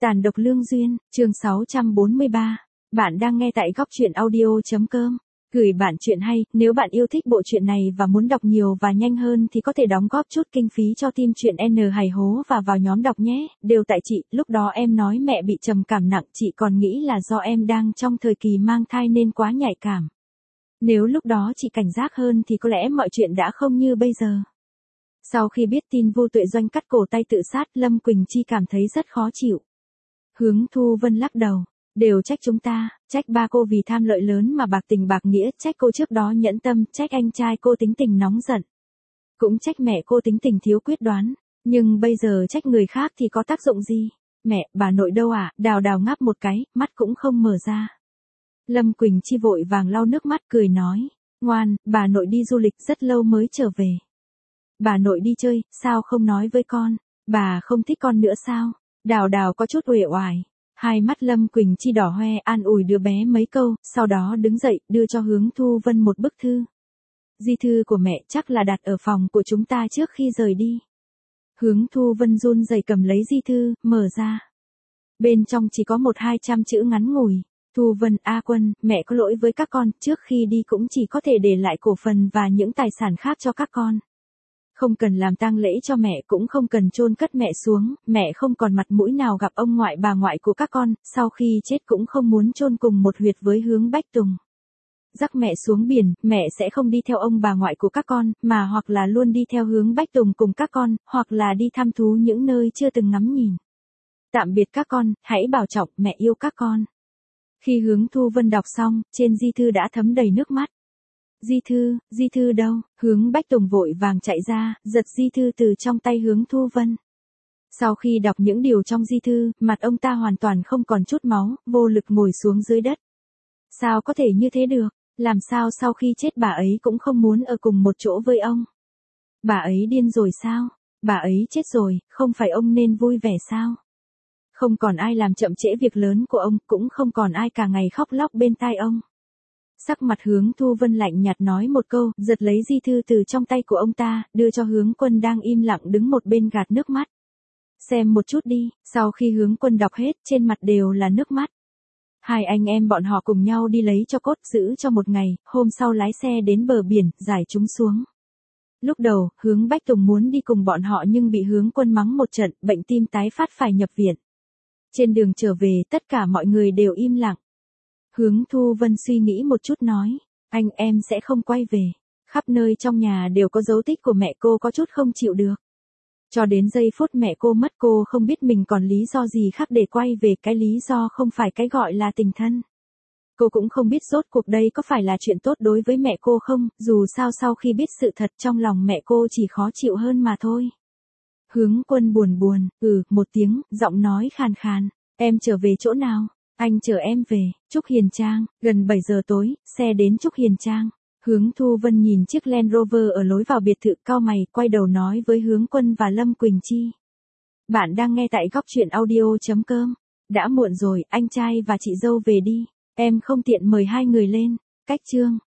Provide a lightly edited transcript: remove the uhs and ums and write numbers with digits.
Tàn độc lương duyên, chương 643. Bạn đang nghe tại góc truyện audio.com. Gửi bạn chuyện hay, nếu bạn yêu thích bộ truyện này và muốn đọc nhiều và nhanh hơn thì có thể đóng góp chút kinh phí cho team truyện N Hài Hố và vào nhóm đọc nhé. Đều tại chị, lúc đó em nói mẹ bị trầm cảm nặng, chị còn nghĩ là do em đang trong thời kỳ mang thai nên quá nhạy cảm. Nếu lúc đó chị cảnh giác hơn thì có lẽ mọi chuyện đã không như bây giờ. Sau khi biết tin Vô Tuệ Doanh cắt cổ tay tự sát, Lâm Quỳnh Chi cảm thấy rất khó chịu. Hướng Thu Vân lắc đầu, đều trách chúng ta, trách ba cô vì tham lợi lớn mà bạc tình bạc nghĩa, trách cô trước đó nhẫn tâm, trách anh trai cô tính tình nóng giận. Cũng trách mẹ cô tính tình thiếu quyết đoán, nhưng bây giờ trách người khác thì có tác dụng gì? Mẹ, bà nội đâu à? Đào Đào ngáp một cái, mắt cũng không mở ra. Lâm Quỳnh Chi vội vàng lau nước mắt cười nói, ngoan, bà nội đi du lịch rất lâu mới trở về. Bà nội đi chơi, sao không nói với con? Bà không thích con nữa sao? Đào Đào có chút uể oải. Hai mắt Lâm Quỳnh Chi đỏ hoe an ủi đứa bé mấy câu, sau đó đứng dậy đưa cho Hướng Thu Vân một bức thư. Di thư của mẹ chắc là đặt ở phòng của chúng ta trước khi rời đi. Hướng Thu Vân run rẩy cầm lấy di thư, mở ra. Bên trong chỉ có 100-200 chữ ngắn ngủi. Thu Vân A Quân, mẹ có lỗi với các con, trước khi đi cũng chỉ có thể để lại cổ phần và những tài sản khác cho các con. Không cần làm tang lễ cho mẹ, cũng không cần chôn cất mẹ xuống, mẹ không còn mặt mũi nào gặp ông ngoại bà ngoại của các con, sau khi chết cũng không muốn chôn cùng một huyệt với Hướng Bách Tùng. Rắc mẹ xuống biển, mẹ sẽ không đi theo ông bà ngoại của các con, mà hoặc là luôn đi theo Hướng Bách Tùng cùng các con, hoặc là đi thăm thú những nơi chưa từng ngắm nhìn. Tạm biệt các con, hãy bảo trọng, mẹ yêu các con. Khi Hướng Thu Vân đọc xong, trên di thư đã thấm đầy nước mắt. Di thư đâu? Hướng Bách Tùng vội vàng chạy ra, giật di thư từ trong tay Hướng Thu Vân. Sau khi đọc những điều trong di thư, mặt ông ta hoàn toàn không còn chút máu, vô lực ngồi xuống dưới đất. Sao có thể như thế được? Làm sao sau khi chết bà ấy cũng không muốn ở cùng một chỗ với ông? Bà ấy điên rồi sao? Bà ấy chết rồi, không phải ông nên vui vẻ sao? Không còn ai làm chậm trễ việc lớn của ông, cũng không còn ai cả ngày khóc lóc bên tai ông. Sắc mặt Hướng Thu Vân lạnh nhạt nói một câu, giật lấy di thư từ trong tay của ông ta, đưa cho Hướng Quân đang im lặng đứng một bên gạt nước mắt. Xem một chút đi, sau khi Hướng Quân đọc hết, trên mặt đều là nước mắt. Hai anh em bọn họ cùng nhau đi lấy cho cốt, giữ cho một ngày, hôm sau lái xe đến bờ biển, giải chúng xuống. Lúc đầu, Hướng Bách Tùng muốn đi cùng bọn họ nhưng bị Hướng Quân mắng một trận, bệnh tim tái phát phải nhập viện. Trên đường trở về, tất cả mọi người đều im lặng. Hướng Thu Vân suy nghĩ một chút nói, anh em sẽ không quay về. Khắp nơi trong nhà đều có dấu tích của mẹ cô, có chút không chịu được. Cho đến giây phút mẹ cô mất, cô không biết mình còn lý do gì khác để quay về, cái lý do không phải cái gọi là tình thân. Cô cũng không biết rốt cuộc đây có phải là chuyện tốt đối với mẹ cô không, dù sao sau khi biết sự thật trong lòng mẹ cô chỉ khó chịu hơn mà thôi. Hướng Quân buồn buồn, một tiếng, giọng nói khàn khàn, em trở về chỗ nào? Anh chở em về, Trúc Hiền Trang, gần 7 giờ tối, xe đến Trúc Hiền Trang. Hướng Thu Vân nhìn chiếc Land Rover ở lối vào biệt thự, cau mày, quay đầu nói với Hướng Quân và Lâm Quỳnh Chi. Bạn đang nghe tại góc truyện audio.com. Đã muộn rồi, anh trai và chị dâu về đi, em không tiện mời hai người lên. Cách chương.